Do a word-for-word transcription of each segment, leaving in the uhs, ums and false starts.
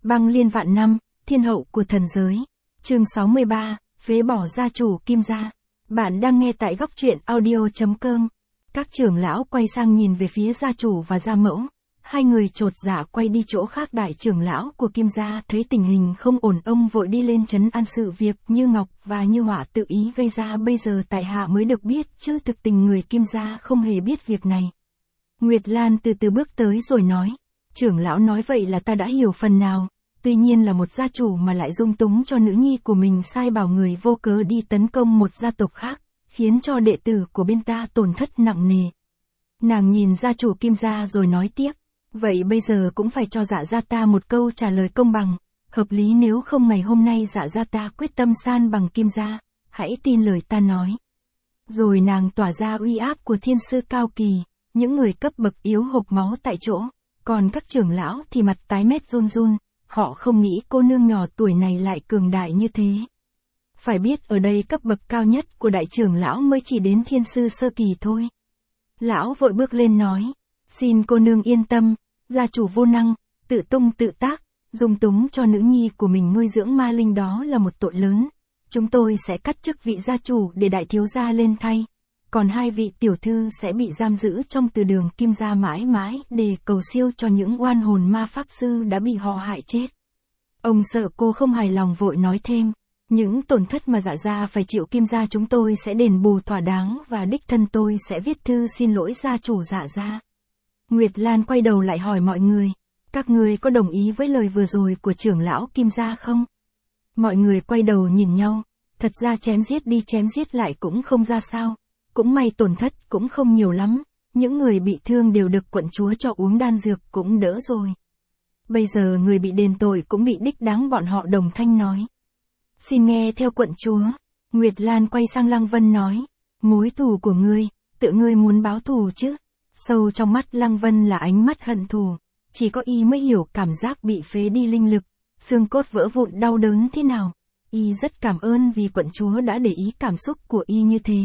Băng liên vạn năm, thiên hậu của thần giới. Chương sáu mươi ba, phế bỏ gia chủ Kim gia. Bạn đang nghe tại góc truyện audio chấm com. Các trưởng lão quay sang nhìn về phía gia chủ và gia mẫu. Hai người chột dạ quay đi chỗ khác. Đại trưởng lão của Kim gia thấy tình hình không ổn, ông vội đi lên trấn an sự việc Như Ngọc và Như Họa tự ý gây ra. Bây giờ tại hạ mới được biết, chứ thực tình người Kim gia không hề biết việc này. Nguyệt Lan từ từ bước tới rồi nói. Trưởng lão nói vậy là ta đã hiểu phần nào. Tuy nhiên là một gia chủ mà lại dung túng cho nữ nhi của mình sai bảo người vô cớ đi tấn công một gia tộc khác, khiến cho đệ tử của bên ta tổn thất nặng nề. Nàng nhìn gia chủ Kim gia rồi nói tiếp. Vậy bây giờ cũng phải cho Dạ gia ta một câu trả lời công bằng, hợp lý, nếu không ngày hôm nay Dạ gia ta quyết tâm san bằng Kim gia, hãy tin lời ta nói. Rồi nàng tỏa ra uy áp của thiên sư cao kỳ, những người cấp bậc yếu hộc máu tại chỗ, còn các trưởng lão thì mặt tái mét run run, họ không nghĩ cô nương nhỏ tuổi này lại cường đại như thế. Phải biết ở đây cấp bậc cao nhất của đại trưởng lão mới chỉ đến thiên sư sơ kỳ thôi. Lão vội bước lên nói, xin cô nương yên tâm, gia chủ vô năng, tự tung tự tác, dung túng cho nữ nhi của mình nuôi dưỡng ma linh đó là một tội lớn. Chúng tôi sẽ cắt chức vị gia chủ để đại thiếu gia lên thay, còn hai vị tiểu thư sẽ bị giam giữ trong từ đường Kim gia mãi mãi để cầu siêu cho những oan hồn ma pháp sư đã bị họ hại chết. Ông sợ cô không hài lòng vội nói thêm, những tổn thất mà Dạ gia phải chịu Kim gia chúng tôi sẽ đền bù thỏa đáng và đích thân tôi sẽ viết thư xin lỗi gia chủ Dạ gia. Nguyệt Lan quay đầu lại hỏi mọi người, các người có đồng ý với lời vừa rồi của trưởng lão Kim gia không? Mọi người quay đầu nhìn nhau, thật ra chém giết đi chém giết lại cũng không ra sao, cũng may tổn thất cũng không nhiều lắm, những người bị thương đều được quận chúa cho uống đan dược cũng đỡ rồi. Bây giờ người bị đền tội cũng bị đích đáng, bọn họ đồng thanh nói. Xin nghe theo quận chúa. Nguyệt Lan quay sang Lăng Vân nói, mối thù của ngươi, tự ngươi muốn báo thù chứ? Sâu trong mắt Lăng Vân là ánh mắt hận thù, chỉ có y mới hiểu cảm giác bị phế đi linh lực, xương cốt vỡ vụn đau đớn thế nào. Y rất cảm ơn vì quận chúa đã để ý cảm xúc của y như thế.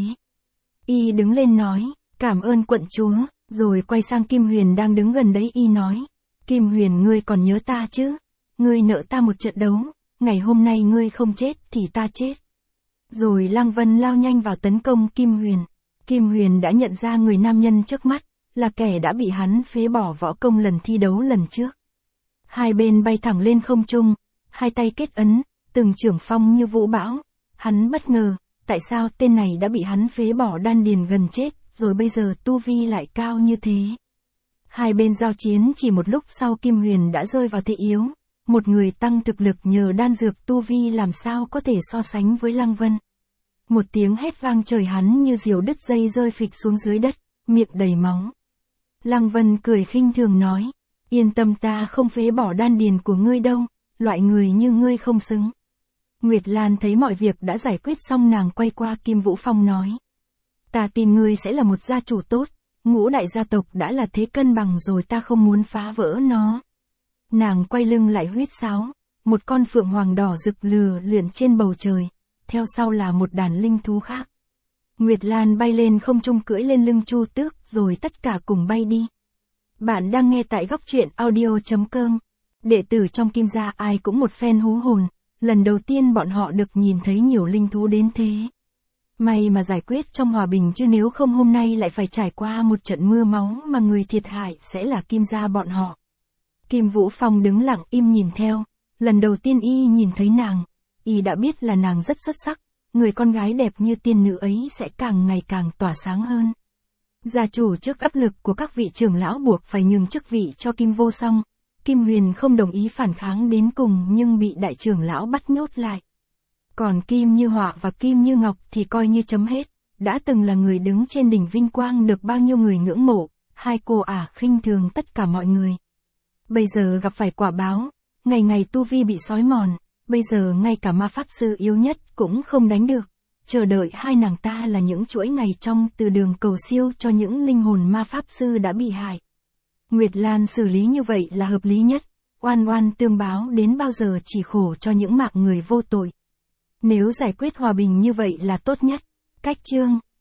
Y đứng lên nói, cảm ơn quận chúa, rồi quay sang Kim Huyền đang đứng gần đấy. Y nói, Kim Huyền, ngươi còn nhớ ta chứ? Ngươi nợ ta một trận đấu, ngày hôm nay ngươi không chết thì ta chết. Rồi Lăng Vân lao nhanh vào tấn công Kim Huyền. Kim Huyền đã nhận ra người nam nhân trước mắt là kẻ đã bị hắn phế bỏ võ công lần thi đấu lần trước. Hai bên bay thẳng lên không trung, hai tay kết ấn, từng chưởng phong như vũ bão. Hắn bất ngờ, tại sao tên này đã bị hắn phế bỏ đan điền gần chết, rồi bây giờ tu vi lại cao như thế. Hai bên giao chiến chỉ một lúc sau Kim Huyền đã rơi vào thế yếu. Một người tăng thực lực nhờ đan dược tu vi làm sao có thể so sánh với Lăng Vân. Một tiếng hét vang trời, hắn như diều đứt dây rơi phịch xuống dưới đất, miệng đầy máu. Lăng Vân cười khinh thường nói, yên tâm, ta không phế bỏ đan điền của ngươi đâu, loại người như ngươi không xứng. Nguyệt Lan thấy mọi việc đã giải quyết xong, nàng quay qua Kim Vũ Phong nói, ta tin ngươi sẽ là một gia chủ tốt, ngũ đại gia tộc đã là thế cân bằng rồi, ta không muốn phá vỡ nó. Nàng quay lưng lại huýt sáo, một con phượng hoàng đỏ rực lừa lượn trên bầu trời, theo sau là một đàn linh thú khác. Nguyệt Lan bay lên không trung cưỡi lên lưng Chu Tước rồi tất cả cùng bay đi. Bạn đang nghe tại góc truyện audio chấm com. Đệ tử trong Kim gia ai cũng một phen hú hồn, lần đầu tiên bọn họ được nhìn thấy nhiều linh thú đến thế. May mà giải quyết trong hòa bình, chứ nếu không hôm nay lại phải trải qua một trận mưa máu mà người thiệt hại sẽ là Kim gia bọn họ. Kim Vũ Phong đứng lặng im nhìn theo, lần đầu tiên y nhìn thấy nàng, y đã biết là nàng rất xuất sắc, người con gái đẹp như tiên nữ ấy sẽ càng ngày càng tỏa sáng hơn. Gia chủ trước áp lực của các vị trưởng lão buộc phải nhường chức vị cho Kim Vô Song. Kim Huyền không đồng ý phản kháng đến cùng nhưng bị đại trưởng lão bắt nhốt lại. Còn Kim Như Họa và Kim Như Ngọc thì coi như chấm hết, đã từng là người đứng trên đỉnh vinh quang được bao nhiêu người ngưỡng mộ, hai cô ả khinh thường tất cả mọi người. Bây giờ gặp phải quả báo, ngày ngày tu vi bị xói mòn, bây giờ ngay cả ma pháp sư yếu nhất cũng không đánh được. Chờ đợi hai nàng ta là những chuỗi ngày trong từ đường cầu siêu cho những linh hồn ma pháp sư đã bị hại. Nguyệt Lan xử lý như vậy là hợp lý nhất, oan oan tương báo đến bao giờ chỉ khổ cho những mạng người vô tội. Nếu giải quyết hòa bình như vậy là tốt nhất. Cách chương